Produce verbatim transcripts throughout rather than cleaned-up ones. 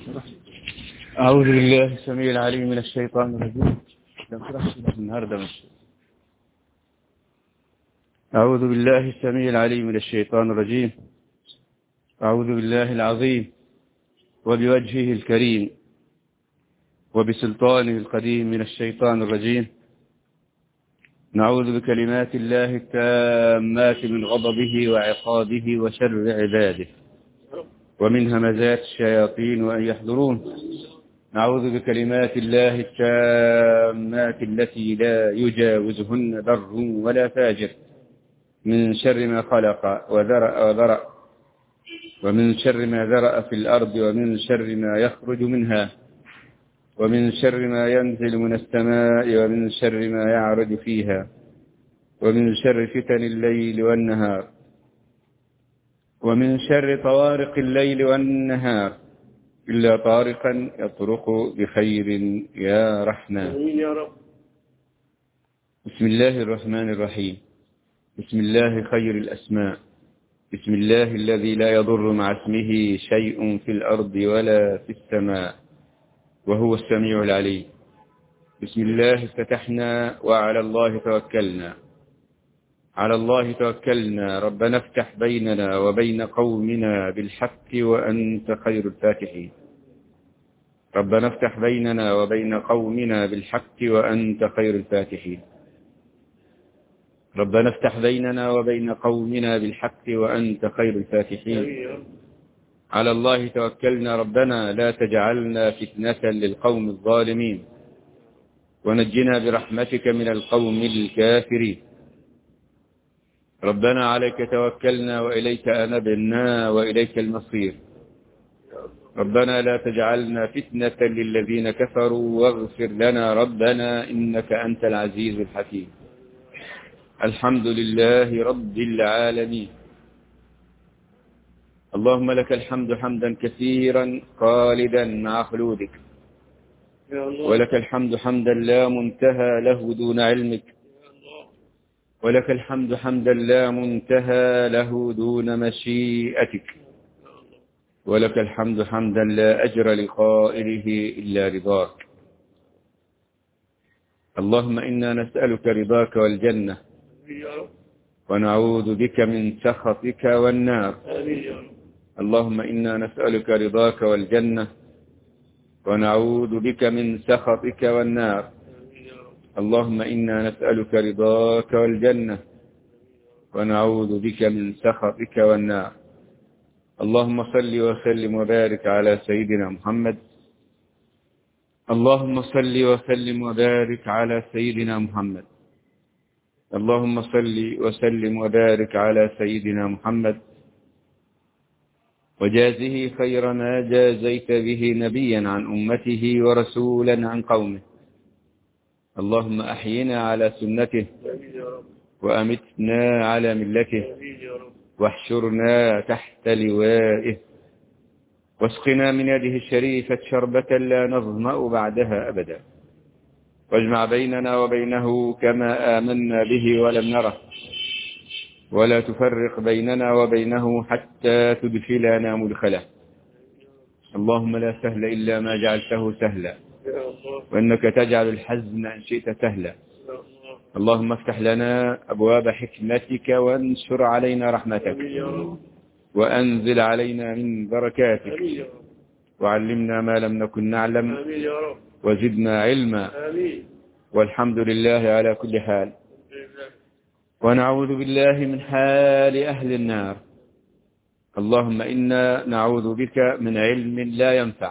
أعوذ بالله السميع العليم من الشيطان الرجيم. النهارده أعوذ بالله السميع العليم من الشيطان الرجيم. أعوذ بالله العظيم وبوجهه الكريم وبسلطانه القديم من الشيطان الرجيم. نعوذ بكلمات الله التامات من غضبه وعقابه وشر عباده ومن همزات الشياطين وأن يحضرون. نعوذ بكلمات الله التامات التي لا يجاوزهن بر ولا فاجر من شر ما خلق وذرأ وذرأ ومن شر ما ذرأ في الأرض ومن شر ما يخرج منها ومن شر ما ينزل من السماء ومن شر ما يعرج فيها ومن شر فتن الليل والنهار ومن شر طوارق الليل والنهار إلا طارقا يطرق بخير يا رحمن. بسم الله الرحمن الرحيم. بسم الله خير الأسماء. بسم الله الذي لا يضر مع اسمه شيء في الأرض ولا في السماء وهو السميع العليم. بسم الله افتتحنا وعلى الله توكلنا. على الله توكلنا. ربنا افتح بيننا وبين قومنا بالحق وأنت خير الفاتحين. ربنا افتح بيننا وبين قومنا بالحق وأنت خير الفاتحين. ربنا افتح بيننا وبين قومنا بالحق وأنت خير الفاتحين. على الله توكلنا. ربنا لا تجعلنا فتنة للقوم الظالمين ونجنا برحمتك من القوم الكافرين. ربنا عليك توكلنا وإليك أنبنا وإليك المصير. ربنا لا تجعلنا فتنة للذين كفروا واغفر لنا ربنا إنك أنت العزيز الحكيم. الحمد لله رب العالمين. اللهم لك الحمد حمدا كثيرا خالدا مع خلودك ولك الحمد حمدا لا منتهى له دون علمك ولك الحمد حمدا لا منتهى له دون مشيئتك ولك الحمد حمدا لا أجر لقائله إلا رضاك. اللهم إنا نسألك رضاك والجنة ونعوذ بك من سخطك والنار. اللهم إنا نسألك رضاك والجنة ونعوذ بك من سخطك والنار. اللهم إنا نسألك رضاك والجنة ونعوذ بك من سخطك والنار. اللهم صل وسلم وبارك على سيدنا محمد. اللهم صل وسلم وبارك على سيدنا محمد. اللهم صل وسلم وبارك على سيدنا محمد وجازه خير ما جازيت به نبيا عن أمته ورسولا عن قومه. اللهم أحينا على سنته وأمتنا على ملته واحشرنا تحت لوائه واسقنا من يده الشريفة شربة لا نظمأ بعدها أبدا واجمع بيننا وبينه كما آمنا به ولم نره ولا تفرق بيننا وبينه حتى تدخلنا مدخله. اللهم لا سهل إلا ما جعلته سهلا وإنك تجعل الحزن إن شئت سهلا. اللهم افتح لنا أبواب حكمتك وانشر علينا رحمتك وأنزل علينا من بركاتك وعلمنا ما لم نكن نعلم وزدنا علما والحمد لله على كل حال. ونعوذ بالله من حال أهل النار. اللهم إنا نعوذ بك من علم لا ينفع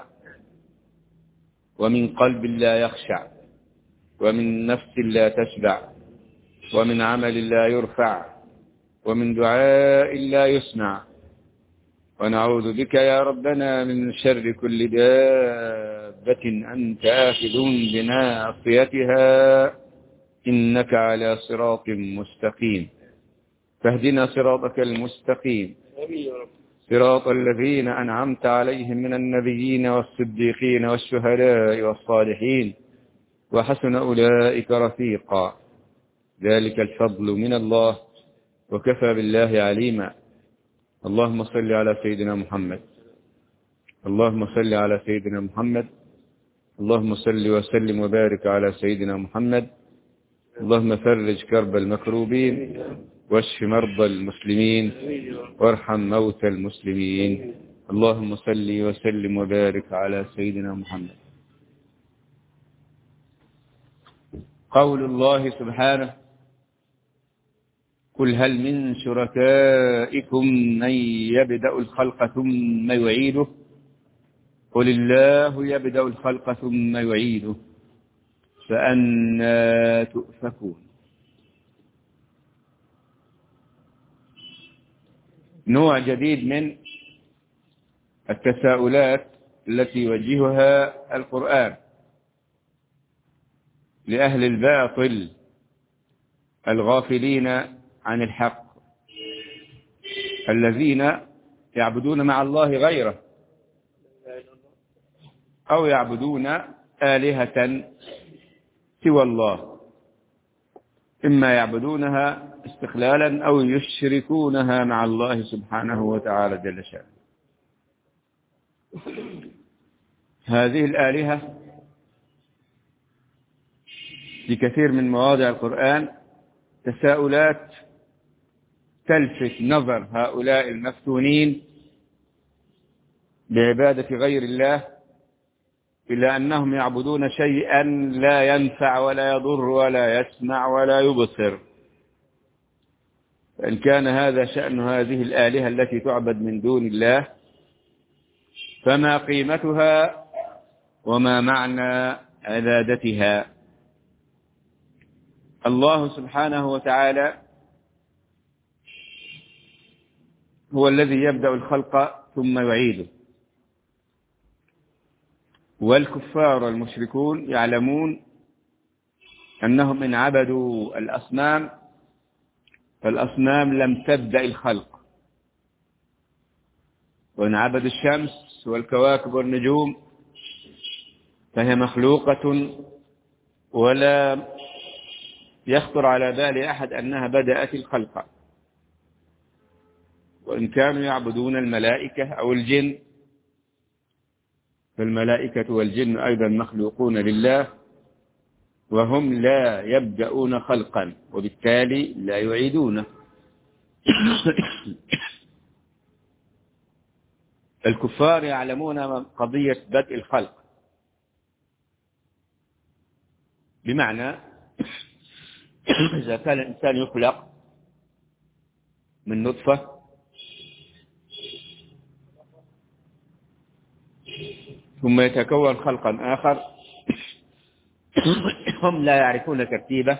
ومن قلب لا يخشع ومن نفس لا تشبع ومن عمل لا يرفع ومن دعاء لا يسمع. ونعوذ بك يا ربنا من شر كل دابة أنت آخذ بناصيتها إنك على صراط مستقيم. فاهدنا صراطك المستقيم صراط الذين أنعمت عليهم من النبيين والصديقين والشهداء والصالحين وحسن أولئك رفيقا. ذلك الفضل من الله وكفى بالله عليما. اللهم صل على سيدنا محمد اللهم صل على سيدنا محمد. اللهم صل وسلم وبارك على سيدنا محمد. اللهم فرج كرب المكروبين واشف مرضى المسلمين وارحم موتى المسلمين. اللهم صل وسلم وبارك على سيدنا محمد. قول الله سبحانه: قل هل من شركائكم من يبدأ الخلق ثم يعيده قل الله يبدأ الخلق ثم يعيده فأنى تؤفكون. نوع جديد من التساؤلات التي يوجهها القرآن لأهل الباطل الغافلين عن الحق الذين يعبدون مع الله غيره أو يعبدون آلهة سوى الله، إما يعبدونها استقلالا أو يشركونها مع الله سبحانه وتعالى جل شأنه. هذه الآلهة في كثير من مواضع القرآن تساؤلات تلفت نظر هؤلاء المفتونين بعبادة غير الله إلا أنهم يعبدون شيئا لا ينفع ولا يضر ولا يسمع ولا يبصر. فإن كان هذا شأن هذه الآلهة التي تعبد من دون الله فما قيمتها وما معنى عبادتها؟ الله سبحانه وتعالى هو الذي يبدأ الخلق ثم يعيده، والكفار والمشركون يعلمون أنهم إن عبدوا الأصنام فالأصنام لم تبدأ الخلق، وإن عبدوا الشمس والكواكب والنجوم فهي مخلوقة ولا يخطر على بال أحد أنها بدأت الخلق. وإن كانوا يعبدون الملائكة أو الجن فالملائكة والجن أيضا مخلوقون لله وهم لا يبدأون خلقا وبالتالي لا يعيدونه. الكفار يعلمون قضية بدء الخلق، بمعنى إذا كان الإنسان يخلق من نطفة ثم يتكون خلقا آخر هم لا يعرفون ترتيبه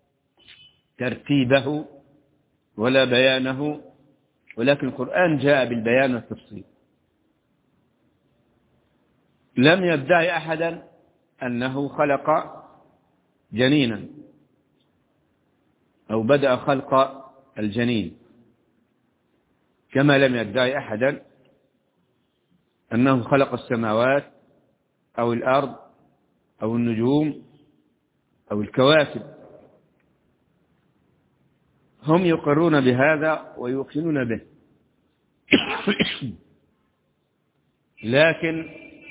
ترتيبه ولا بيانه، ولكن القرآن جاء بالبيان والتفصيل. لم يدعي أحدا أنه خلق جنينا أو بدأ خلق الجنين، كما لم يدعي أحدا أنه خلق السماوات أو الأرض أو النجوم أو الكواكب. هم يقرون بهذا ويوقنون به، لكن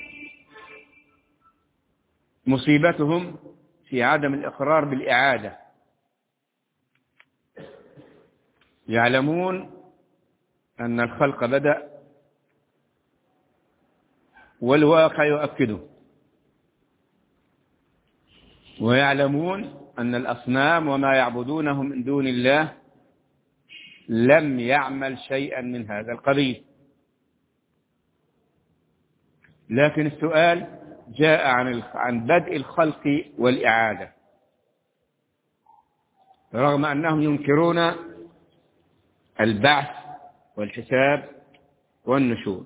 مصيبتهم في عدم الإقرار بالإعادة. يعلمون أن الخلق بدأ والواقع يؤكده، ويعلمون أن الأصنام وما يعبدونه من دون الله لم يعمل شيئا من هذا القبيل. لكن السؤال جاء عن عن بدء الخلق والإعادة، رغم أنهم ينكرون البعث والحساب والنشور.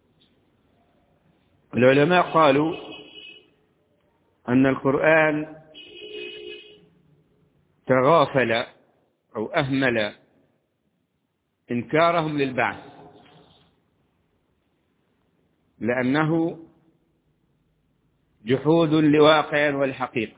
العلماء قالوا أن القرآن تغافل أو أهمل إنكارهم للبعث، لأنه جحود لواقع والحقيقة،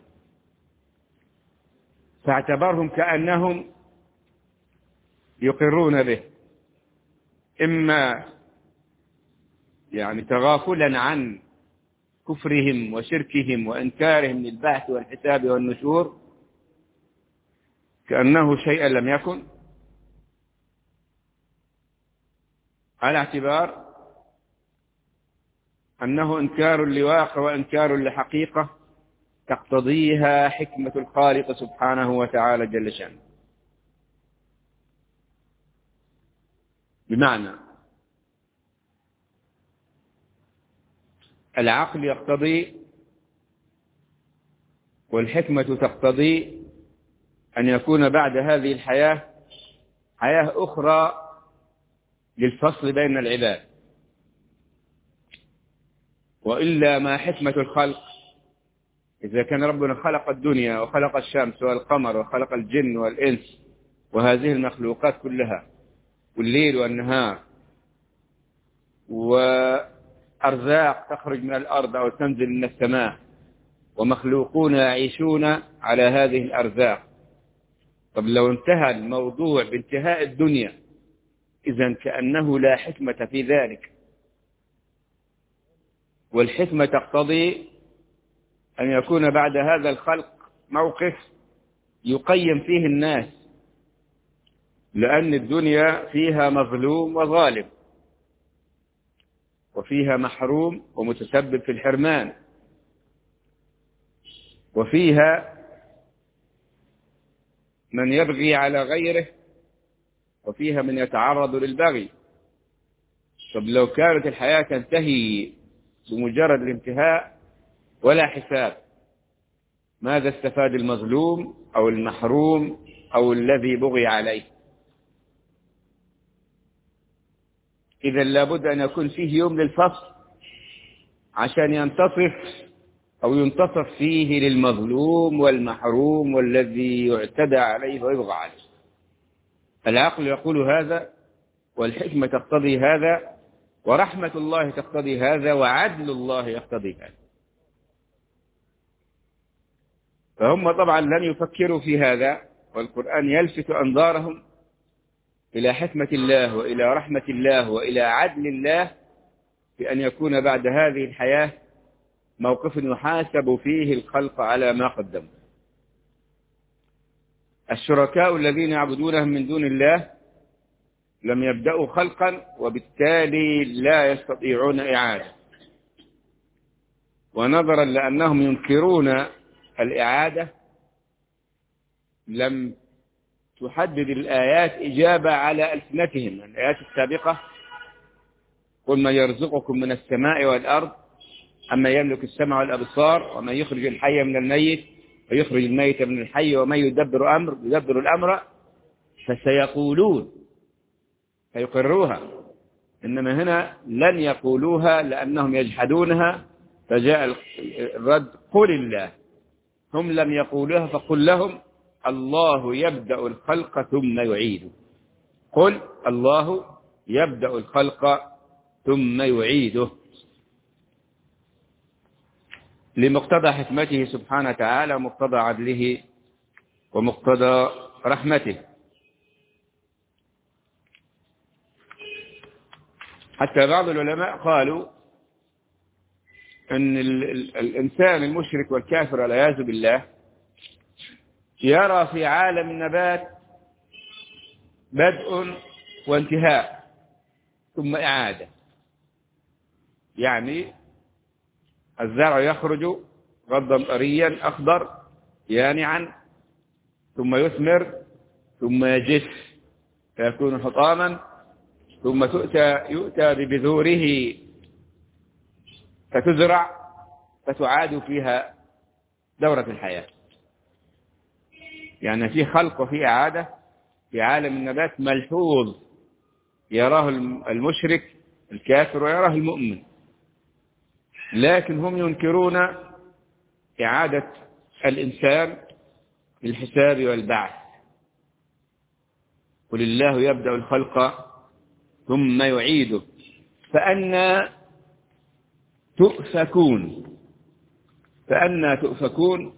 فاعتبرهم كأنهم يقرون به، إما يعني تغافلا عن كفرهم وشركهم وإنكارهم للبعث والحساب والنشور كأنه شيئا لم يكن، على اعتبار أنه إنكار لواقع وإنكار لحقيقة تقتضيها حكمة الخالق سبحانه وتعالى جل شأنه. بمعنى العقل يقتضي والحكمة تقتضي أن يكون بعد هذه الحياة حياة أخرى للفصل بين العباد، وإلا ما حكمة الخلق إذا كان ربنا خلق الدنيا وخلق الشمس والقمر وخلق الجن والإنس وهذه المخلوقات كلها والليل والنهار وأرزاق تخرج من الأرض أو تنزل من السماء ومخلوقون يعيشون على هذه الأرزاق، طب لو انتهى الموضوع بانتهاء الدنيا إذن كأنه لا حكمة في ذلك. والحكمة تقتضي أن يكون بعد هذا الخلق موقف يقيم فيه الناس، لأن الدنيا فيها مظلوم وظالم، وفيها محروم ومتسبب في الحرمان، وفيها من يبغي على غيره، وفيها من يتعرض للبغي. طب لو كانت الحياة تنتهي بمجرد الانتهاء ولا حساب، ماذا استفاد المظلوم أو المحروم أو الذي بغي عليه؟ إذا لابد أن يكون فيه يوم للفصل عشان ينتصف أو ينتصف فيه للمظلوم والمحروم والذي يعتدى عليه ويبغى عليه. العقل يقول هذا، والحكمة تقتضي هذا، ورحمة الله تقتضي هذا، وعدل الله يقتضي هذا. فهم طبعا لن يفكروا في هذا، والقرآن يلفت أنظارهم إلى حكمة الله وإلى رحمة الله وإلى عدل الله بأن يكون بعد هذه الحياة موقف يحاسب فيه الخلق على ما قدموا. الشركاء الذين يعبدونهم من دون الله لم يبدأوا خلقا، وبالتالي لا يستطيعون إعادة، ونظرا لأنهم ينكرون الإعادة لم تحدد الآيات إجابة على ألسنتهم. الآيات السابقة قل من يرزقكم من السماء والأرض أما يملك السمع والأبصار ومن يخرج الحي من الميت ويخرج الميت من الحي ومن يدبر أمر يدبر الأمر فسيقولون، فيقروها. إنما هنا لن يقولوها لأنهم يجحدونها، فجاء الرد قل الله. هم لم يقولوها فقل لهم الله يبدأ الخلق ثم يعيده. قل الله يبدأ الخلق ثم يعيده، لمقتضى حكمته سبحانه وتعالى ومقتضى عدله ومقتضى رحمته. حتى بعض العلماء قالوا أن الإنسان المشرك والكافر والعياذ بالله يرى في عالم النبات بدء وانتهاء ثم إعادة. يعني الزرع يخرج غضا طريا أخضر يانعا ثم يثمر ثم يجف فيكون حطاما، ثم تؤتى يؤتى ببذوره فتزرع فتعاد فيها دورة الحياة. يعني في خلق وفي إعادة في عالم النبات ملحوظ يراه المشرك الكافر ويراه المؤمن، لكن هم ينكرون إعادة الإنسان للحساب والبعث. قل الله يبدأ الخلق ثم يعيده فأنى تؤفكون. فأنى تؤفكون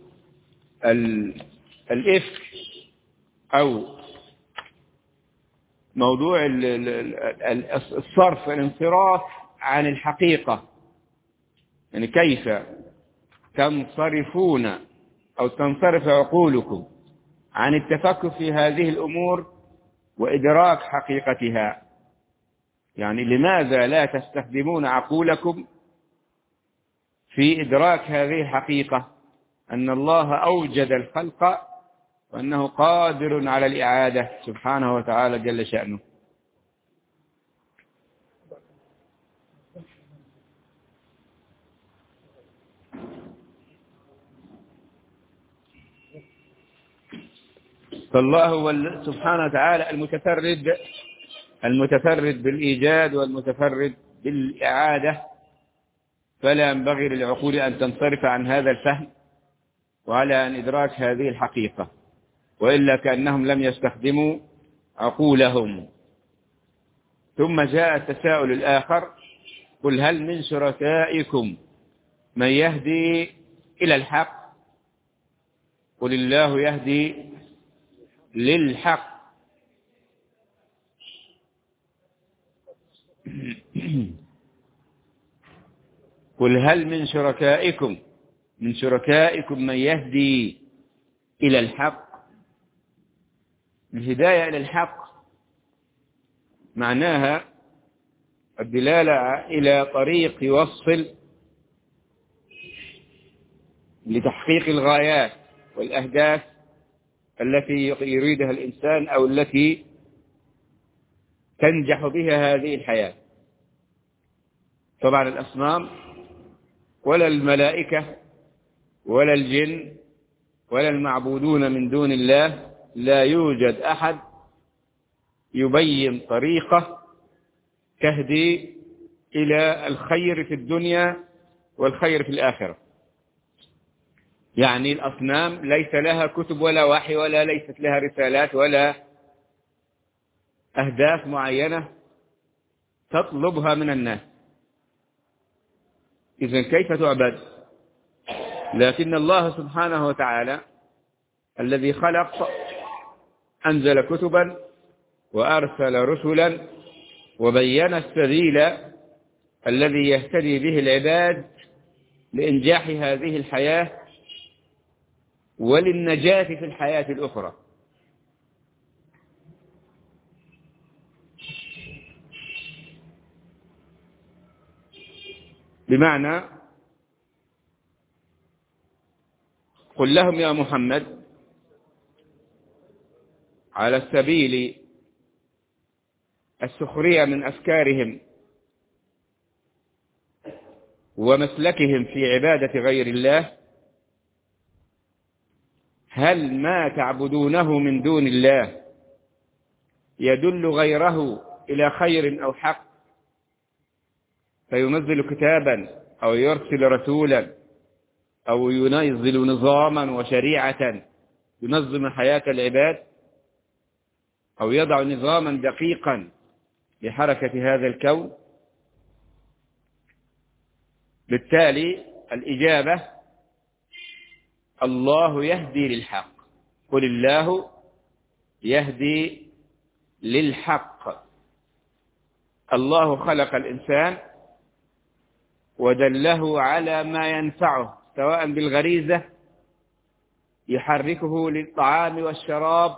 الإفك أو موضوع الصرف الانصراف عن الحقيقة، يعني كيف تنصرفون أو تنصرف عقولكم عن التفكر في هذه الأمور وإدراك حقيقتها. يعني لماذا لا تستخدمون عقولكم في إدراك هذه الحقيقة، أن الله أوجد الخلق وأنه قادر على الإعادة سبحانه وتعالى جل شأنه. فالله هو سبحانه وتعالى المتفرد المتفرد بالإيجاد والمتفرد بالإعادة، فلا ينبغي للعقول أن تنصرف عن هذا الفهم وعلى أن إدراك هذه الحقيقة، وإلا كأنهم لم يستخدموا عقولهم. ثم جاء التساؤل الآخر: قل هل من شركائكم من يهدي إلى الحق؟ قل الله يهدي للحق. قل هل من شركائكم من شركائكم من يهدي إلى الحق. الهداية إلى الحق معناها الدلالة إلى طريق يوصل لتحقيق الغايات والأهداف التي يريدها الإنسان أو التي تنجح بها هذه الحياة. طبعا الأصنام ولا الملائكة ولا الجن ولا المعبودون من دون الله لا يوجد أحد يبين طريقة تهدي إلى الخير في الدنيا والخير في الآخرة. يعني الأصنام ليس لها كتب ولا وحي ولا ليست لها رسالات ولا أهداف معينة تطلبها من الناس، إذن كيف تعبد؟ لكن الله سبحانه وتعالى الذي خلق أنزل كتبا وأرسل رسلا وبين السبيل الذي يهتدي به العباد لإنجاح هذه الحياة وللنجاة في الحياة الأخرى. بمعنى قل لهم يا محمد على السبيل السخرية من أفكارهم ومسلكهم في عبادة غير الله: هل ما تعبدونه من دون الله يدل غيره إلى خير أو حق فينزل كتابا أو يرسل رسولا أو ينزل نظاما وشريعة ينظم حياة العباد أو يضع نظاما دقيقا لحركة هذا الكون؟ بالتالي الإجابة: الله يهدي للحق. قل الله يهدي للحق. الله خلق الإنسان ودله على ما ينفعه، سواء بالغريزة يحركه للطعام والشراب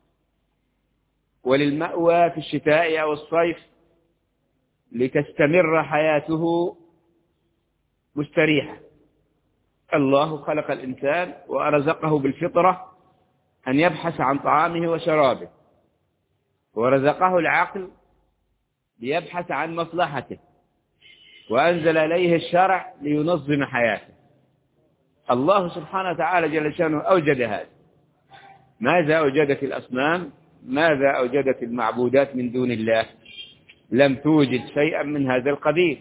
وللمأوى في الشتاء أو الصيف لتستمر حياته مستريحة. الله خلق الإنسان وأرزقه بالفطرة أن يبحث عن طعامه وشرابه، ورزقه العقل ليبحث عن مصلحته، وأنزل إليه الشرع لينظم حياته. الله سبحانه وتعالى جل شأنه أوجد هذا. ماذا أوجدت الأصنام؟ ماذا أوجدت المعبودات من دون الله؟ لم توجد شيئا من هذا القبيل.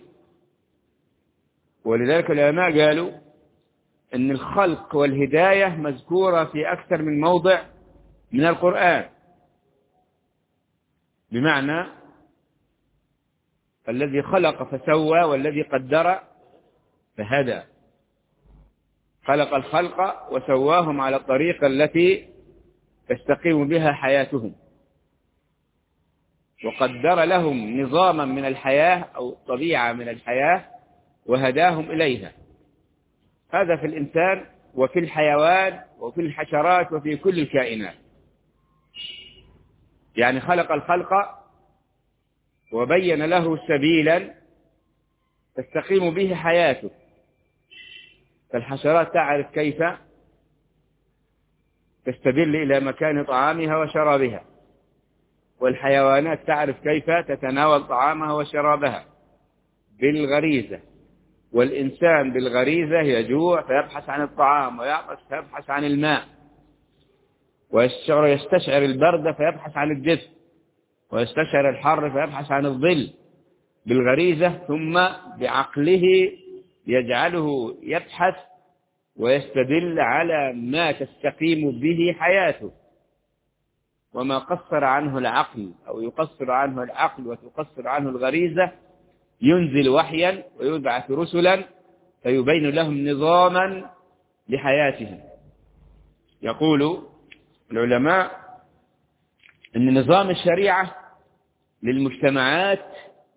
ولذلك العلماء قالوا أن الخلق والهداية مذكورة في أكثر من موضع من القرآن، بمعنى الذي خلق فسوى والذي قدر فهدى. خلق الخلق وسواهم على الطريقة التي تستقيم بها حياتهم. وقدر لهم نظاما من الحياة أو طبيعة من الحياة وهداهم إليها. هذا في الإنسان وفي الحيوان وفي الحشرات وفي كل الكائنات. يعني خلق الخلق وبين له سبيلا تستقيم به حياته. فالحشرات تعرف كيف تستدل إلى مكان طعامها وشرابها، والحيوانات تعرف كيف تتناول طعامها وشرابها بالغريزة، والإنسان بالغريزة يجوع فيبحث عن الطعام، ويعطش فيبحث عن الماء، ويستشعر البرد فيبحث عن الدفء، ويستشعر الحر فيبحث عن الظل بالغريزة، ثم بعقله يجعله يبحث ويستدل على ما تستقيم به حياته. وما قصر عنه العقل أو يقصر عنه العقل وتقصر عنه الغريزة ينزل وحيا ويبعث رسلا فيبين لهم نظاما لحياتهم. يقول العلماء أن نظام الشريعة للمجتمعات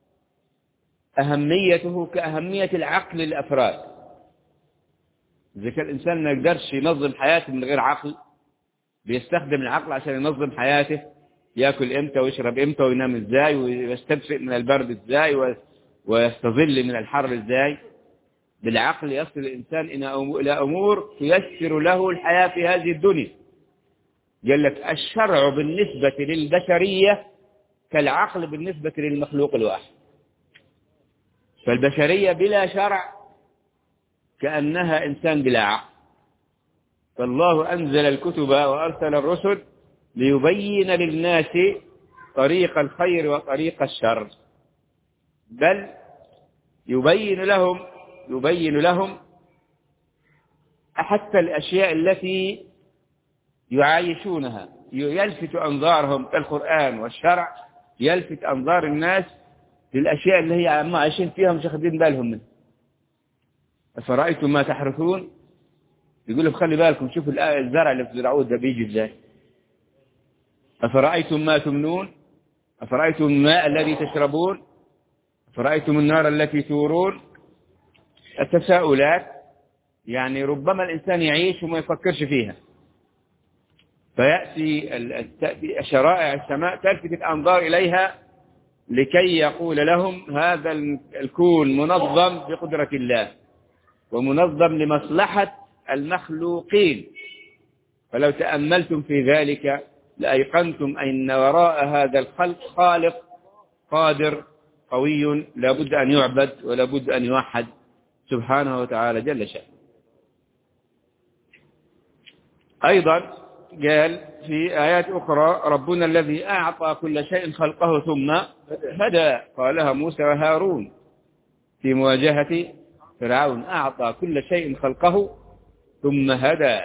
أهميته كأهمية العقل للأفراد. إذا كان الإنسان ما يقدرش ينظم حياته من غير عقل، بيستخدم العقل عشان ينظم حياته، يأكل إمتى ويشرب إمتى وينام إزاي ويستدفئ من البرد إزاي ويستظل من الحر إزاي. بالعقل يصل الإنسان إلى أمور تيسر له الحياة في هذه الدنيا. قال لك الشرع بالنسبة للبشرية كالعقل بالنسبة للمخلوق الواحد. فالبشرية بلا شرع كأنها إنسان بلا عقل. فالله أنزل الكتب وأرسل الرسل ليبين للناس طريق الخير وطريق الشر، بل يبين لهم يبين لهم حتى الأشياء التي يعايشونها، يلفت أنظارهم. القرآن والشرع يلفت أنظار الناس للأشياء اللي هي عم عايشين فيها مش واخدين بالهم منها. أفرأيتم ما تحرثون، يقول لهم خلي بالكم شوفوا الزرع اللي بتزرعوه ده بيجي ازاي. أفرأيتم ما تمنون، أفرأيتم الماء الذي تشربون، أفرأيتم النار التي تورون. التساؤلات يعني ربما الإنسان يعيش وما يفكرش فيها، فيأتي شرائع السماء تلفت الأنظار إليها لكي يقول لهم هذا الكون منظم بقدرة الله ومنظم لمصلحة المخلوقين. فلو تأملتم في ذلك لأيقنتم أن وراء هذا الخلق خالق قادر قوي لا بد أن يعبد ولا بد أن يوحد سبحانه وتعالى جل شأنه. أيضا قال في آيات أخرى ربنا الذي أعطى كل شيء خلقه ثم هدى، قالها موسى وهارون في مواجهة فرعون. أعطى كل شيء خلقه ثم هدى.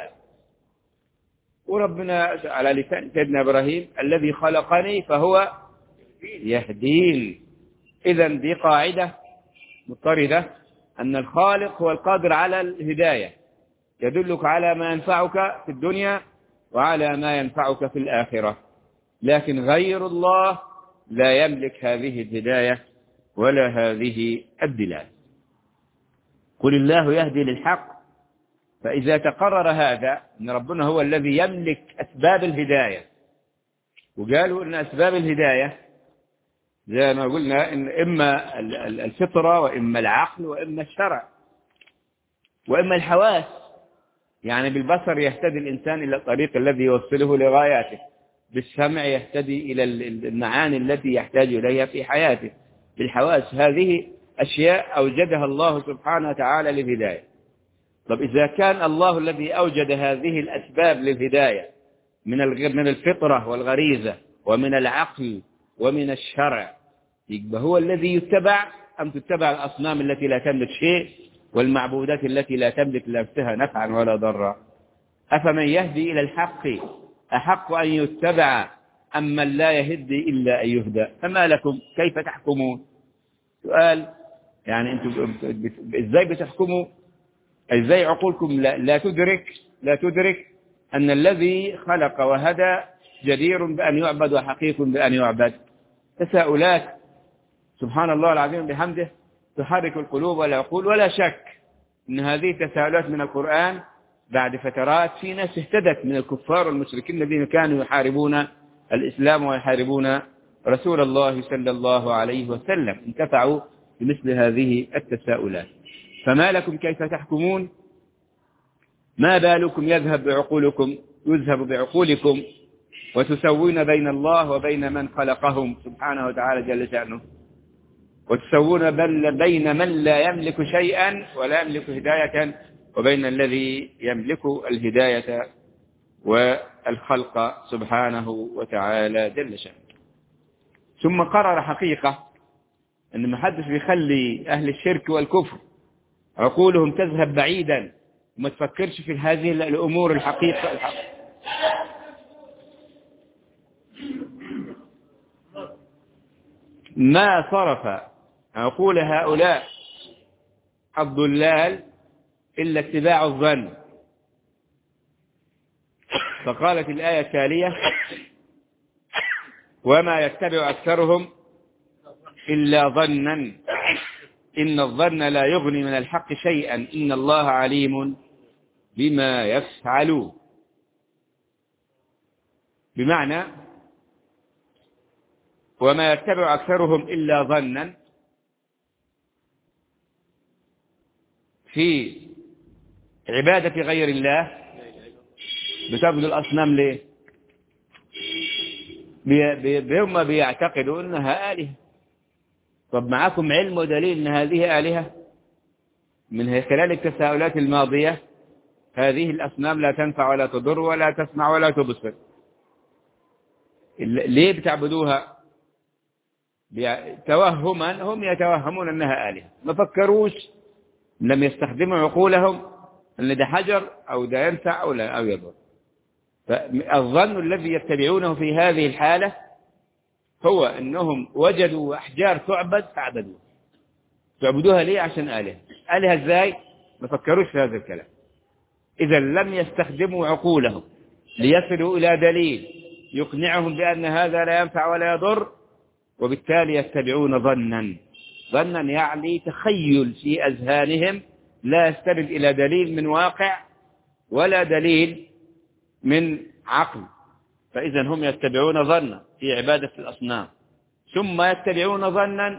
وربنا على لسان سيدنا إبراهيم الذي خلقني فهو يهدين. إذن دي قاعدة مضطردة أن الخالق هو القادر على الهداية، يدلك على ما ينفعك في الدنيا وعلى ما ينفعك في الآخرة. لكن غير الله لا يملك هذه الهداية ولا هذه الدلالة. قل الله يهدي للحق. فإذا تقرر هذا أن ربنا هو الذي يملك أسباب الهداية، وقالوا أن أسباب الهداية زي ما قلنا إن إما الفطرة وإما العقل وإما الشرع وإما الحواس. يعني بالبصر يهتدي الإنسان إلى الطريق الذي يوصله لغاياته، بالسمع يهتدي إلى المعاني التي يحتاج إليها في حياته، بالحواس. هذه أشياء أوجدها الله سبحانه وتعالى للهداية. طب إذا كان الله الذي أوجد هذه الأسباب للهداية من من الفطرة والغريزة ومن العقل ومن الشرع، يبقى هو الذي يتبع أم تتبع الأصنام التي لا تملك شيء والمعبودات التي لا تملك لنفسها نفعا ولا ضرا؟ أفمن يهدي إلى الحق أحق أن يتبع أم من لا يهدي إلا أن يهدى؟ فما لكم كيف تحكمون؟ سؤال يعني أنتم إزاي بتحكموا؟ إزاي عقولكم لا, لا تدرك لا تدرك أن الذي خلق وهدى جدير بأن يعبد وحقيق بأن يعبد؟ تساؤلات سبحان الله العظيم بحمده تحرك القلوب والعقول. ولا شك أن هذه التساؤلات من القرآن بعد فترات في ناس اهتدت من الكفار والمشركين الذين كانوا يحاربون الإسلام ويحاربون رسول الله صلى الله عليه وسلم، انتفعوا بمثل هذه التساؤلات. فما لكم كيف تحكمون؟ ما بالكم يذهب بعقولكم يذهب بعقولكم وتسوون بين الله وبين من خلقهم سبحانه وتعالى جل شأنه، وتسوون بين من لا يملك شيئا ولا يملك هداية وبين الذي يملك الهداية والخلق سبحانه وتعالى جل شأنه. ثم قرر حقيقة أن ما حدش بيخلي أهل الشرك والكفر عقولهم تذهب بعيدا وما تفكرش في هذه الأمور الحقيقة الحق. ما صرف عقول هؤلاء الضلال إلا اتباع الظن. فقالت الآية التالية: وما يتبع أكثرهم إلا ظنا إن الظن لا يغني من الحق شيئا إن الله عليم بما يفعلون. بمعنى وما يتبع أكثرهم إلا ظنا في عبادة غير الله. بتعبد الأصنام ليه؟ بي هم بيعتقدوا أنها آلهة. طب معكم علم ودليل أن هذه آلهة؟ من خلال التساؤلات الماضية هذه الأصنام لا تنفع ولا تضر ولا تسمع ولا تبصر. ليه بتعبدوها؟ توهما، هم يتوهمون أنها آلهة، ما فكروش، لم يستخدموا عقولهم أن ده حجر أو ده ينفع أو لا أو يضر. فالظن الذي يتبعونه في هذه الحالة هو أنهم وجدوا أحجار تعبد فعبدوها. تعبدوها ليه؟ عشان آلهة. آلهة إزاي؟ ما فكروش في هذا الكلام. إذا لم يستخدموا عقولهم ليصلوا إلى دليل يقنعهم بأن هذا لا ينفع ولا يضر، وبالتالي يتبعون ظنا. ظنا يعني تخيل في أذهانهم لا يستند إلى دليل من واقع ولا دليل من عقل. فإذا هم يتبعون ظنا في عبادة الأصنام، ثم يتبعون ظنا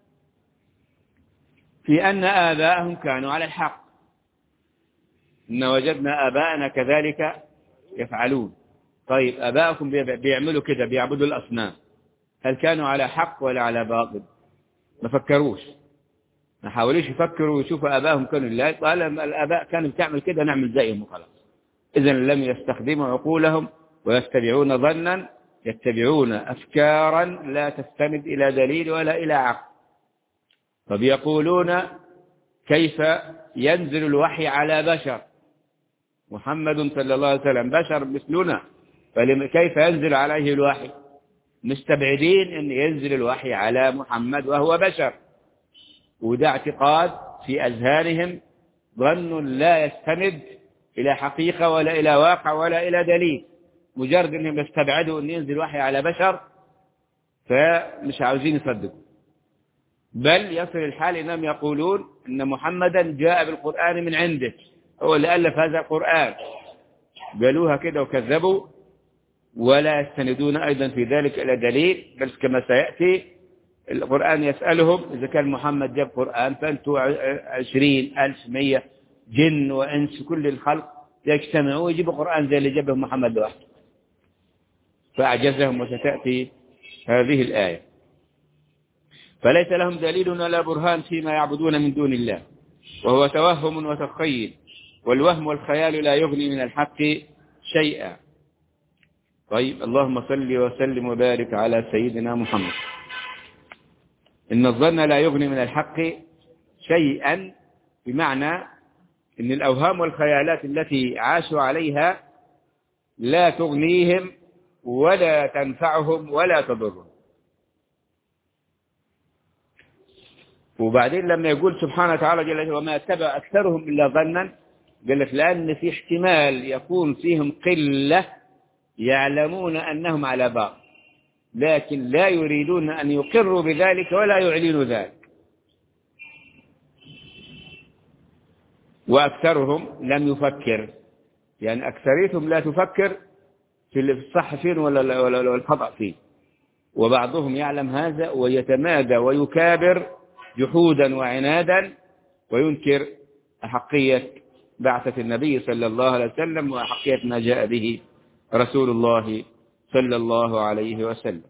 في أن آباءهم كانوا على الحق. إن وجدنا آباءنا كذلك يفعلون. طيب آباءكم بيعملوا كده، بيعبدوا الأصنام، هل كانوا على حق ولا على باطل؟ ما فكروش، ما حاولوش يفكروا ويشوفوا آباءهم كانوا لا. قال الآباء كانوا بتعمل كده نعمل زيهم وخلاص. إذن لم يستخدموا عقولهم ويتبعون ظنا، يتبعون أفكارا لا تستند إلى دليل ولا إلى عقل. فبيقولون كيف ينزل الوحي على بشر؟ محمد صلى الله عليه وسلم بشر مثلنا، فكيف ينزل عليه الوحي؟ مستبعدين أن ينزل الوحي على محمد وهو بشر. وده اعتقاد في أذهانهم، ظن لا يستند إلى حقيقة ولا إلى واقع ولا إلى دليل. مجرد أنهم يستبعدوا أن ينزل وحي على بشر فمش عاوزين يصدقوا. بل يصل الحال أنهم يقولون أن محمدا جاء بالقرآن من عنده، هو اللي ألف هذا القرآن. قالوها كده وكذبوا، ولا يستندون أيضا في ذلك إلى دليل. بل كما سيأتي القرآن يسألهم إذا كان محمد جاب قرآن فأنتوا عشرين ألف مية جن وإنس كل الخلق يجتمعوا ويجيبوا قرآن زي اللي جابه محمد لوحده، فأعجزهم. وستأتي هذه الآية. فليس لهم دليل ولا برهان فيما يعبدون من دون الله، وهو توهم وتخيل، والوهم والخيال لا يغني من الحق شيئا. طيب اللهم صل وسلم وبارك على سيدنا محمد. إن الظن لا يغني من الحق شيئا، بمعنى إن الأوهام والخيالات التي عاشوا عليها لا تغنيهم ولا تنفعهم ولا تضرهم. وبعدين لما يقول سبحانه وتعالى جل وعلا وما يتبع أكثرهم إلا ظنا، قال لك لأن في احتمال يكون فيهم قلة يعلمون أنهم على باطل، لكن لا يريدون أن يقروا بذلك ولا يعلنوا ذلك. وأكثرهم لم يفكر، يعني أكثريتهم لا تفكر في الصح فين ولا ولا الخطأ فين، وبعضهم يعلم هذا ويتمادى ويكابر جحودا وعنادا وينكر أحقية بعثة النبي صلى الله عليه وسلم وأحقية ما جاء به رسول الله صلى الله عليه وسلم.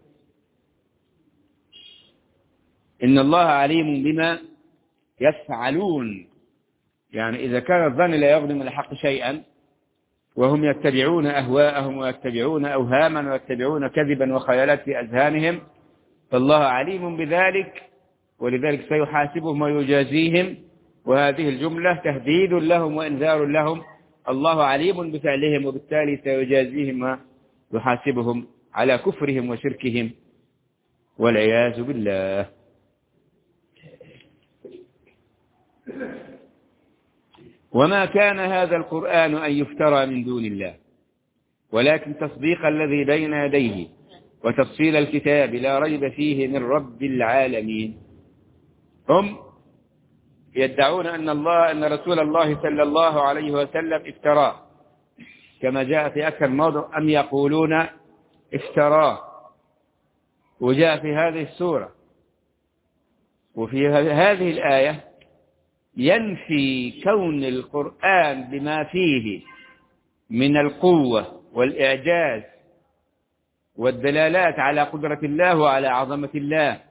إن الله عليم بما يفعلون، يعني إذا كان الظن لا يغني من الحق شيئا وهم يتبعون أهواءهم ويتبعون أوهاما ويتبعون كذبا وخيالات في أذهانهم فالله عليم بذلك، ولذلك سيحاسبهم ويجازيهم. وهذه الجملة تهديد لهم وإنذار لهم، الله عليم بفعلهم وبالتالي سيجازيهم ويحاسبهم على كفرهم وشركهم والعياذ بالله. وما كان هذا القرآن أن يفترى من دون الله ولكن تصديق الذي بين يديه وتفصيل الكتاب لا ريب فيه من رب العالمين. هم يدعون أن الله أن رسول الله صلى الله عليه وسلم افتراه كما جاء في أكثر موضع، أم يقولون افتراه، وجاء في هذه السورة. وفي هذه الآية ينفي كون القرآن بما فيه من القوة والإعجاز والدلالات على قدرة الله وعلى عظمة الله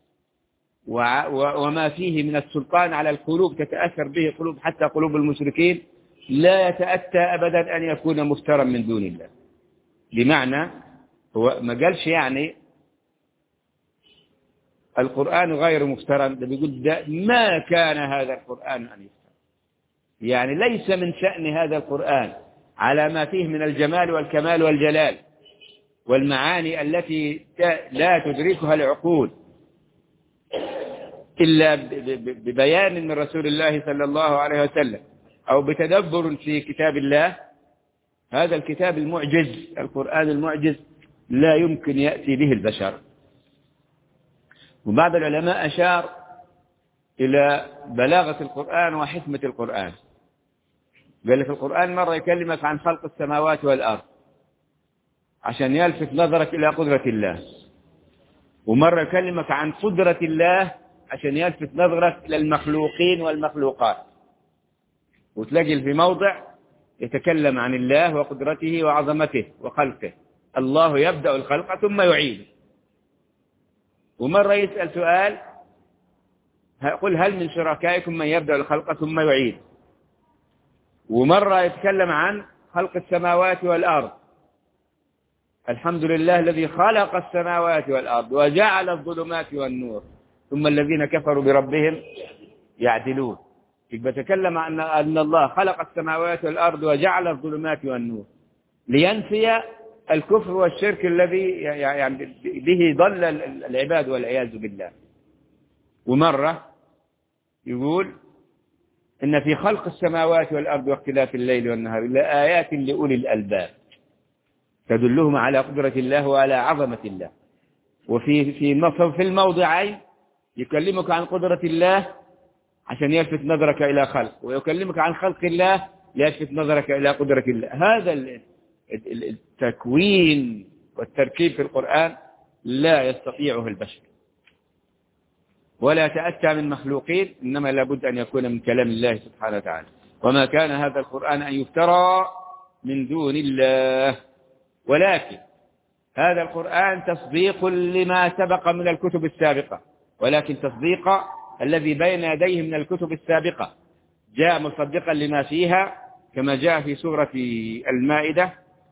وما فيه من السلطان على القلوب تتأثر به قلوب حتى قلوب المشركين، لا يتأتى أبدا أن يكون مفترا من دون الله. بمعنى هو ما قالش يعني القرآن غير مفترا، ده بيقول ده ما كان هذا القرآن أن يفترى، يعني ليس من شأن هذا القرآن على ما فيه من الجمال والكمال والجلال والمعاني التي لا تدركها العقول إلا ببيان من رسول الله صلى الله عليه وسلم أو بتدبر في كتاب الله. هذا الكتاب المعجز، القرآن المعجز، لا يمكن يأتي به البشر. وبعض العلماء أشار إلى بلاغة القرآن وحكمة القرآن، قال في القرآن مرة يكلمك عن خلق السماوات والأرض عشان يلفت نظرك إلى قدرة الله، ومرة يكلمك عن قدرة الله عشان يلفت نظرك إلى المخلوقين والمخلوقات، وتلاقي في موضع يتكلم عن الله وقدرته وعظمته وخلقه، الله يبدأ الخلق ثم يعيده. ومرة يسأل سؤال قل هل من شركائكم من يبدأ الخلق ثم يعيد. ومرة يتكلم عن خلق السماوات والأرض، الحمد لله الذي خلق السماوات والأرض وجعل الظلمات والنور ثم الذين كفروا بربهم يعدلون. يبقى تكلم عن أن الله خلق السماوات والأرض وجعل الظلمات والنور لينفي الكفر والشرك الذي يعني به ضل العباد والعياذ بالله. ومرة يقول إن في خلق السماوات والأرض واختلاف الليل والنهار لآيات لأولي الألباب تدلهم على قدرة الله وعلى عظمة الله. وفي في في الموضعين يكلمك عن قدرة الله عشان يلفت نظرك إلى خلق، ويكلمك عن خلق الله ليلفت نظرك إلى قدرة الله. هذا التكوين والتركيب في القرآن لا يستطيعه البشر ولا تأتى من مخلوقين، إنما لابد أن يكون من كلام الله سبحانه وتعالى. وما كان هذا القرآن أن يفترى من دون الله، ولكن هذا القرآن تصديق لما سبق من الكتب السابقة، ولكن تصديق الذي بين يديه من الكتب السابقة جاء مصدقا لما فيها كما جاء في سورة المائدة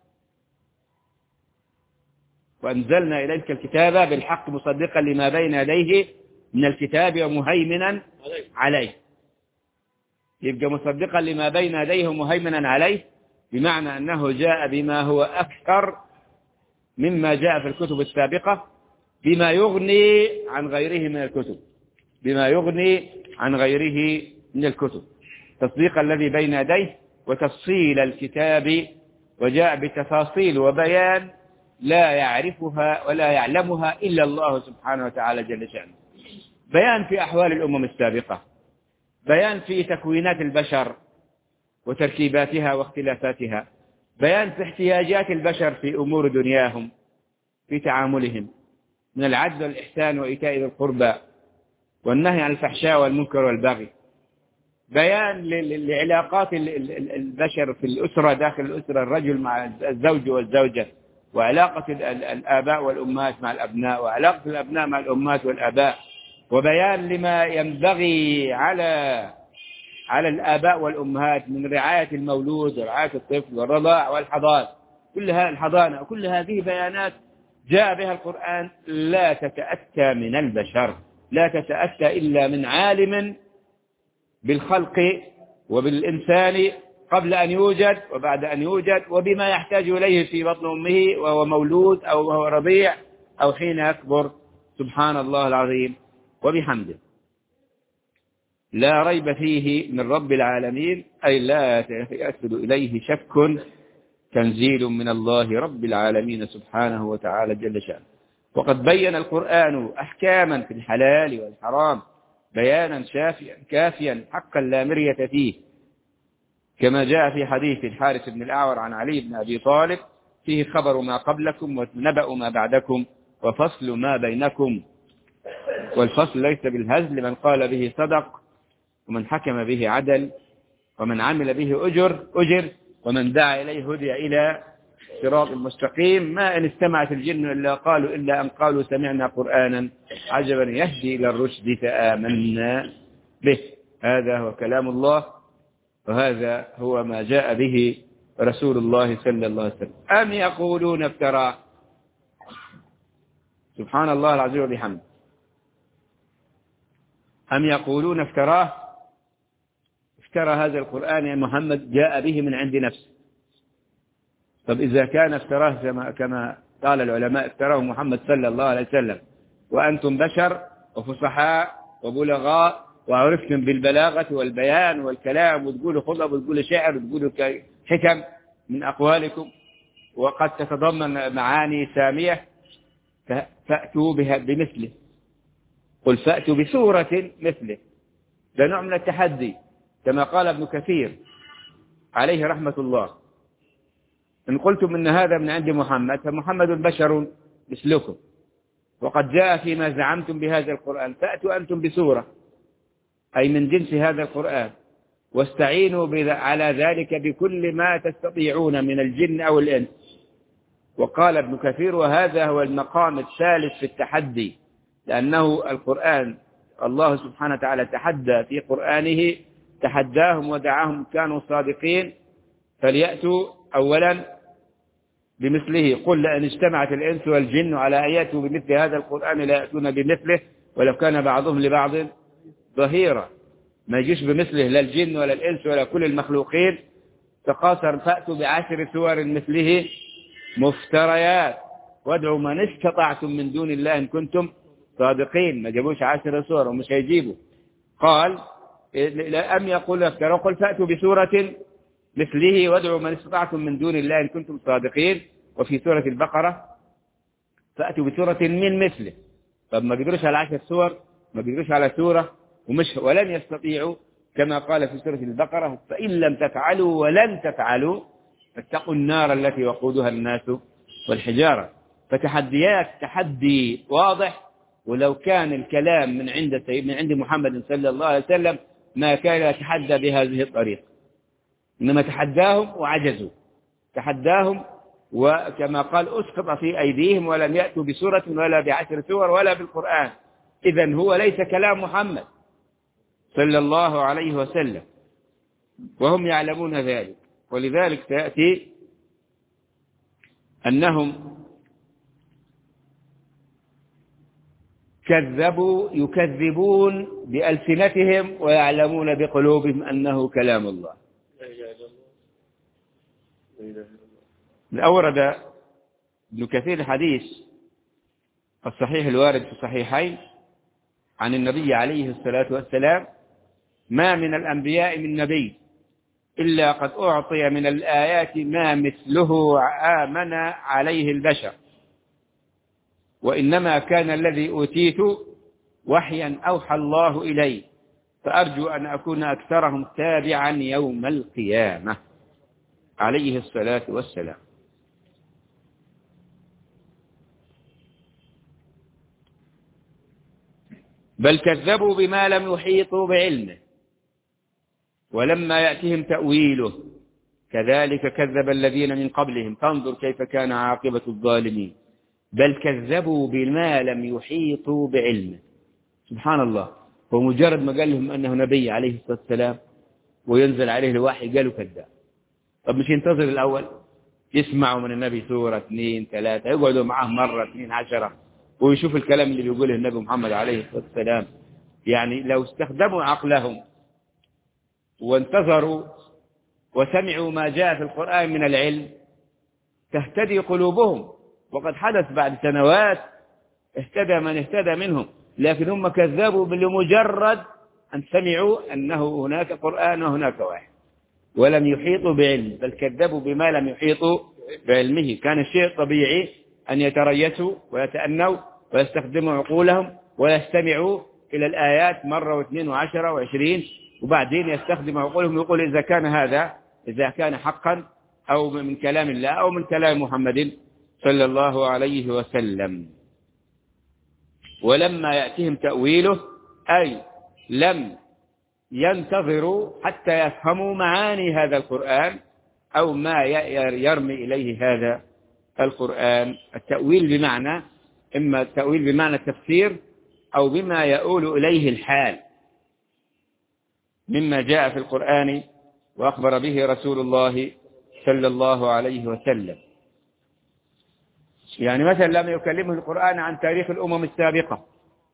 وأنزلنا إليك الكتاب بالحق مصدقا لما بين يديه من الكتاب ومهيمنا عليه. يبقى مصدقا لما بين يديه ومهيمنا عليه بمعنى أنه جاء بما هو أكثر مما جاء في الكتب السابقة، بما يغني عن غيره من الكتب بما يغني عن غيره من الكتب تصديق الذي بين يديه وتفصيل الكتاب، وجاء بتفاصيل وبيان لا يعرفها ولا يعلمها إلا الله سبحانه وتعالى جل شأنه. بيان في أحوال الأمم السابقة، بيان في تكوينات البشر وتركيباتها واختلافاتها، بيان في احتياجات البشر في أمور دنياهم في تعاملهم من العدل والإحسان وإيتاء ذي القربى والنهي عن الفحشاء والمنكر والبغي، بيان لعلاقات البشر في الأسرة داخل الأسرة، الرجل مع الزوج والزوجة، وعلاقة الآباء والأمهات مع الأبناء، وعلاقة الأبناء مع الأمهات والآباء، وبيان لما ينبغي على على الآباء والأمهات من رعاية المولود ورعاية الطفل والرضاع والحضانة، كلها الحضانة، كل هذه بيانات جاء بها القرآن لا تتأتى من البشر، لا تتأتى إلا من عالم بالخلق وبالإنسان قبل أن يوجد وبعد أن يوجد، وبما يحتاج إليه في بطن أمه وهو مولود أو وهو رضيع أو حين يكبر. سبحان الله العظيم وبحمده، لا ريب فيه من رب العالمين، أي لا يأتل إليه شك، تنزيل من الله رب العالمين سبحانه وتعالى جل شأنه. وقد بين القرآن أحكاما في الحلال والحرام بيانا شافيا كافيا حقا لا مرية فيه، كما جاء في حديث الحارث بن الأعور عن علي بن أبي طالب فيه خبر ما قبلكم ونبأ ما بعدكم وفصل ما بينكم، والفصل ليس بالهزل، من قال به صدق، ومن حكم به عدل، ومن عمل به أجر أجر، ومن دعا إليه هدي إلى صراط المستقيم. ما إن استمعت الجن إلا قالوا إلا أن قالوا سمعنا قرآنا عجبا يهدي إلى الرشد فآمنا به. هذا هو كلام الله، وهذا هو ما جاء به رسول الله صلى الله عليه وسلم. أم يقولون افتراه، سبحان الله العظيم وبحمده، أم يقولون افتراه، افترى هذا القرآن يا محمد، جاء به من عند نفسه. طب إذا كان افتراه كما, كما قال العلماء افتراه محمد صلى الله عليه وسلم، وأنتم بشر وفصحاء وبلغاء وعرفتم بالبلاغة والبيان والكلام، وتقولوا خطب وتقولوا شعر وتقولوا حكم من أقوالكم، وقد تتضمن معاني سامية، فأتوا بها بمثله. قل فأتوا بسورة مثله، ده نوع من التحدي، كما قال ابن كثير عليه رحمة الله: إن قلتم إن هذا من عند محمد فمحمد بشر مثلكم، وقد جاء فيما زعمتم بهذا القرآن، فأتوا أنتم بسورة أي من جنس هذا القرآن، واستعينوا على ذلك بكل ما تستطيعون من الجن أو الإنس. وقال ابن كثير: وهذا هو المقام الثالث في التحدي، لأنه القرآن الله سبحانه وتعالى تحدى في قرآنه، تحداهم ودعاهم كانوا صادقين فليأتوا أولا بمثله. قل لأن اجتمعت الإنس والجن على أن يأتوا بمثل هذا القرآن لا يأتون بمثله ولو كان بعضهم لبعض ظهيرا. ما يجيش بمثله لا الجن ولا الإنس ولا كل المخلوقين، تقاصر فأتوا بعشر سور مثله مفتريات وادعوا من استطعتم من دون الله إن كنتم صادقين. ما جابوش عشر سور ومش هيجيبوا. قال: أم يقول افتروا، قل فأتوا بسورة مثله وادعوا من استطعتم من دون الله إن كنتم صادقين. وفي سورة البقرة: فأتوا بسورة من مثله. طب ما قدروش على عشر سور، ما قدروش على سورة، ومش ولن يستطيعوا، كما قال في سورة البقرة: فإن لم تفعلوا ولن تفعلوا فاتقوا النار التي وقودها الناس والحجارة. فتحديات، تحدي واضح، ولو كان الكلام من عند من عند محمد صلى الله عليه وسلم ما كان يتحدى بهذه الطريقة، إنما تحداهم وعجزوا، تحداهم وكما قال أسقط في أيديهم ولم يأتوا بسورة ولا بعشر سور ولا بالقرآن. إذن هو ليس كلام محمد صلى الله عليه وسلم، وهم يعلمون ذلك. ولذلك سيأتي أنهم كذبوا يكذبون بألسنتهم ويعلمون بقلوبهم أنه كلام الله. أورد ابن كثير الحديث الصحيح الوارد في الصحيحين عن النبي عليه الصلاة والسلام: ما من الأنبياء من نبي إلا قد أعطي من الآيات ما مثله آمن عليه البشر. وإنما كان الذي أوتيت وحيا أوحى الله إلي، فأرجو أن أكون أكثرهم تابعا يوم القيامة، عليه الصلاة والسلام. بل كذبوا بما لم يحيطوا بعلمه ولما يأتهم تأويله كذلك كذب الذين من قبلهم فانظر كيف كان عاقبة الظالمين. بل كذبوا بما لم يحيطوا بعلمه. سبحان الله، ومجرد ما قال لهم أنه نبي عليه الصلاة والسلام وينزل عليه الوحي قالوا كذاب. طب مش ينتظر الأول يسمعوا من النبي سورة اثنين ثلاثة، يقعدوا معه مرة اثنين عشرة ويشوف الكلام اللي بيقوله النبي محمد عليه الصلاة والسلام. يعني لو استخدموا عقلهم وانتظروا وسمعوا ما جاء في القرآن من العلم تهتدي قلوبهم، وقد حدث بعد سنوات اهتدى من اهتدى منهم، لكن هم كذبوا لمجرد أن سمعوا أنه هناك قرآن وهناك وحي ولم يحيطوا بعلم. بل كذبوا بما لم يحيطوا بعلمه. كان الشيء طبيعي أن يتريثوا ويتأنوا ويستخدموا عقولهم ويستمعوا إلى الآيات مرة واثنين وعشرة وعشرين، وبعدين يستخدم عقولهم ويقول إذا كان هذا إذا كان حقا أو من كلام الله أو من كلام محمد صلى الله عليه وسلم. ولما يأتهم تأويله أي لم ينتظروا حتى يفهموا معاني هذا القرآن أو ما يرمي إليه هذا القرآن. التأويل بمعنى إما التأويل بمعنى التفسير أو بما يؤول إليه الحال مما جاء في القرآن وأخبر به رسول الله صلى الله عليه وسلم. يعني مثلا لم يكلمه القرآن عن تاريخ الأمم السابقة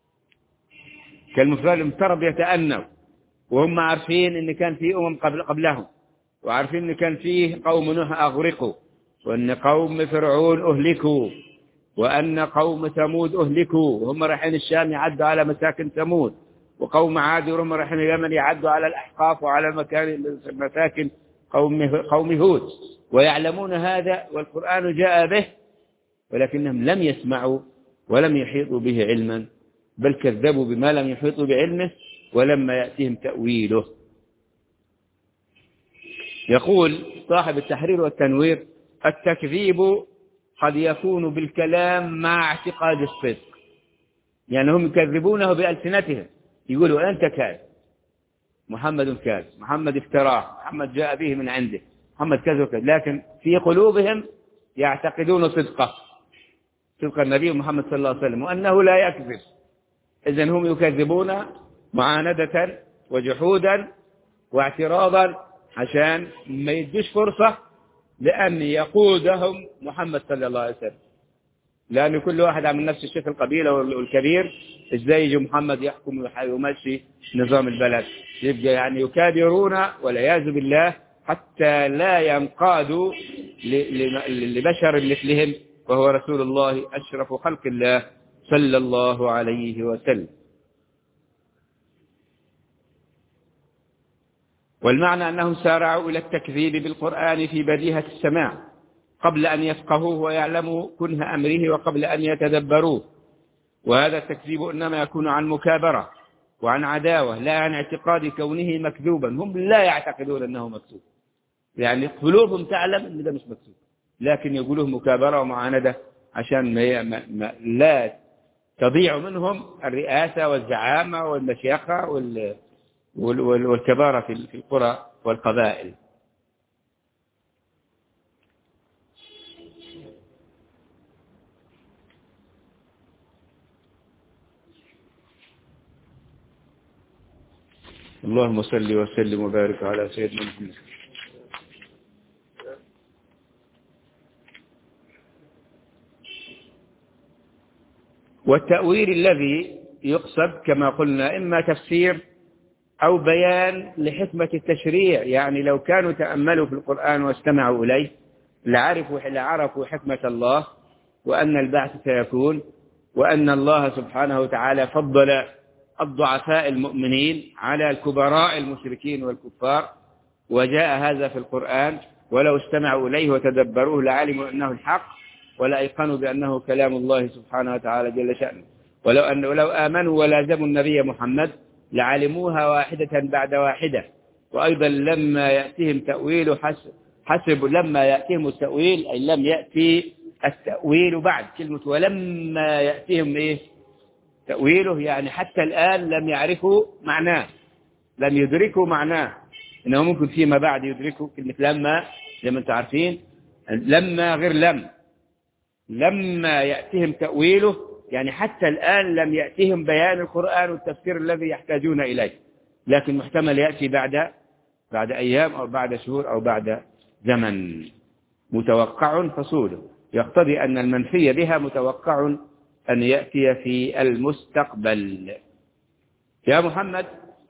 كالمفترض يتأنوا وهم عارفين إن كان في أمم قبل قبلهم، وعارفين إن كان فيه قوم نوح أغرقوا، وأن قوم فرعون أهلكوا، وأن قوم ثمود أهلكوا وهم رايحين الشام يعدوا على مساكن ثمود، وقوم عاد وهم رايحين اليمن يعدوا على الأحقاف وعلى مكان مساكن قوم قوم هود، ويعلمون هذا والقرآن جاء به، ولكنهم لم يسمعوا ولم يحيطوا به علما، بل كذبوا بما لم يحيطوا بعلمه ولما يأتيهم تأويله. يقول صاحب التحرير والتنوير التكذيب قد يكون بالكلام مع اعتقاد الصدق. يعني هم يكذبونه بألسنتهم، يقولوا أنت كاذب، محمد كاذب، محمد افتراه، محمد جاء به من عنده، محمد كذا وكذا، لكن في قلوبهم يعتقدون صدقه، صدق النبي محمد صلى الله عليه وسلم وأنه لا يكذب. إذن هم يكذبون معاندة وجحودا واعتراضا عشان ما يدوش فرصة لأن يقودهم محمد صلى الله عليه وسلم، لأن كل واحد عمل نفس الشيء في القبيلة والكبير، إزاي يجي محمد يحكم ويمشي نظام البلد؟ يبقى يعني يكابرون والعياذ بالله حتى لا ينقادوا لبشر مثلهم، وهو رسول الله أشرف خلق الله صلى الله عليه وسلم. والمعنى أنهم سارعوا إلى التكذيب بالقرآن في بديهة السماع قبل أن يفقهوه ويعلموا كنه أمره وقبل أن يتدبروه، وهذا التكذيب إنما يكون عن مكابرة وعن عداوة لا عن اعتقاد كونه مكذوبا. هم لا يعتقدون أنه مكذوب، يعني قلوبهم تعلم أن ده مش مكذوب، لكن يقولوه مكابرة ومعاندة عشان ما ما لا تضيع منهم الرئاسة والزعامة والمشيخة وال والكبارة في القرى والقبائل. اللهم صل وسلم وبارك على سيدنا محمد. والتأويل الذي يقصد كما قلنا إما تفسير أو بيان لحكمة التشريع، يعني لو كانوا تأملوا في القرآن واستمعوا إليه لعرفوا لعرفوا حكمة الله وأن البعث سيكون، وأن الله سبحانه وتعالى فضل الضعفاء المؤمنين على الكبراء المشركين والكفار، وجاء هذا في القرآن، ولو استمعوا إليه وتدبروه لعلموا أنه الحق ولا أيقنوا بأنه كلام الله سبحانه وتعالى جل شأنه. ولو أن ولو آمنوا ولازموا النبي محمد لعلموها واحدة بعد واحدة. وأيضا لما يأتيهم تأويل حسب, حسب لما يأتيهم التأويل أي لم يأتي التأويل بعد كلمة ولما يأتيهم إيه تأويله، يعني حتى الآن لم يعرفوا معناه، لم يدركوا معناه، إنه ممكن فيما بعد يدركوا. كلمة لما زي ما أنتم عارفين لما غير لم، لما يأتيهم تأويله يعني حتى الآن لم يأتيهم بيان القرآن والتفسير الذي يحتاجون إليه، لكن محتمل يأتي بعد بعد أيام أو بعد شهور أو بعد زمن. متوقع فصوله يقتضي أن المنفي بها متوقع أن يأتي في المستقبل. يا محمد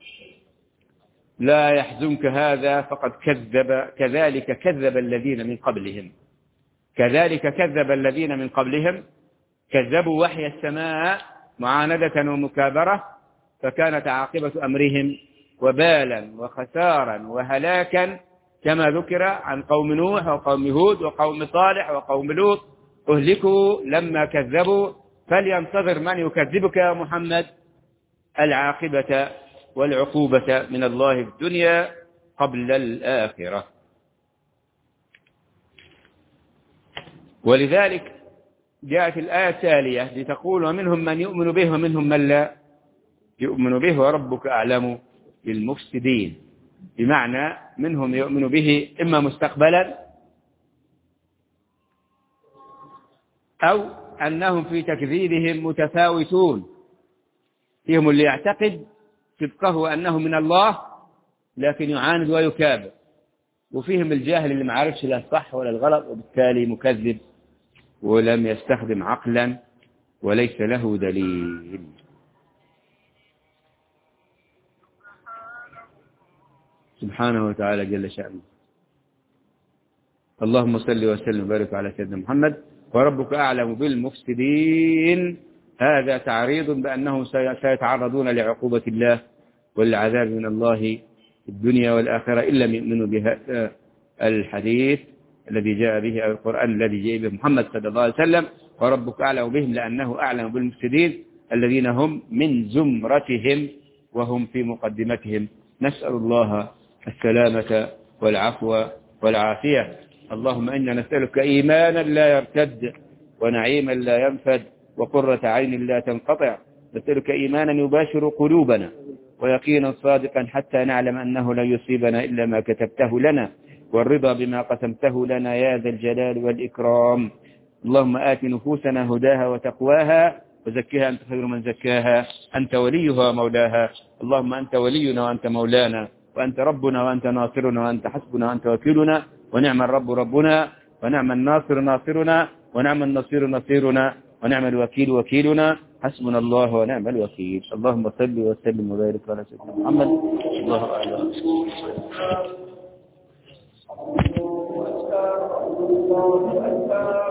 لا يحزنك هذا فقد كذب كذلك كذب الذين من قبلهم، كذلك كذب الذين من قبلهم، كذبوا وحي السماء معاندة ومكابرة، فكانت عاقبة أمرهم وبالا وخسارا وهلاكا كما ذكر عن قوم نوح وقوم هود وقوم صالح وقوم لوط، أهلكوا لما كذبوا. فلينتظر من يكذبك يا محمد العاقبة والعقوبة من الله في الدنيا قبل الآخرة. ولذلك جاءت الآية التالية لتقول ومنهم من يؤمن به ومنهم من لا يؤمن به وربك أعلم بالمفسدين، بمعنى منهم يؤمن به إما مستقبلا أو أنهم في تكذيبهم متفاوتون، فيهم اللي يعتقد صدقه أنه من الله لكن يعاند ويكابر، وفيهم الجاهل اللي ما عارفش لا الصح ولا الغلط وبالتالي مكذب ولم يستخدم عقلا وليس له دليل. سبحانه وتعالى جل شأنه. اللهم صل وسلم وبارك على سيدنا محمد. وربك أعلم بالمفسدين، هذا تعريض بأنهم سيتعرضون لعقوبة الله والعذاب من الله في الدنيا والآخرة إن لم يؤمنوا بهذا الحديث الذي جاء به أو القرآن الذي جاء به محمد صلى الله عليه وسلم. وربك أعلم بهم لأنه أعلم بالمفسدين الذين هم من زمرتهم وهم في مقدمتهم. نسأل الله السلامة والعفو والعافية. اللهم إنا نسألك إيمانا لا يرتد ونعيما لا ينفد وقرة عين لا تنقطع. نسألك إيمانا يباشر قلوبنا ويقينا صادقا حتى نعلم أنه لا يصيبنا إلا ما كتبته لنا، والرضا بما قسمته لنا يا ذا الجلال والإكرام. اللهم آت نفوسنا هداها وتقواها وزكها أنت خير من زكاها، أنت وليها ومولاها. اللهم أنت ولينا وأنت مولانا وأنت ربنا وأنت ناصرنا وأنت حسبنا وأنت وكيلنا، ونعم الرب ربنا ونعم الناصر ناصرنا ونعم النصير نصيرنا ونعم الوكيل وكيلنا، حسبنا الله ونعم الوكيل. اللهم صل وسلم وبارك على سيدنا محمد. الله أعلم.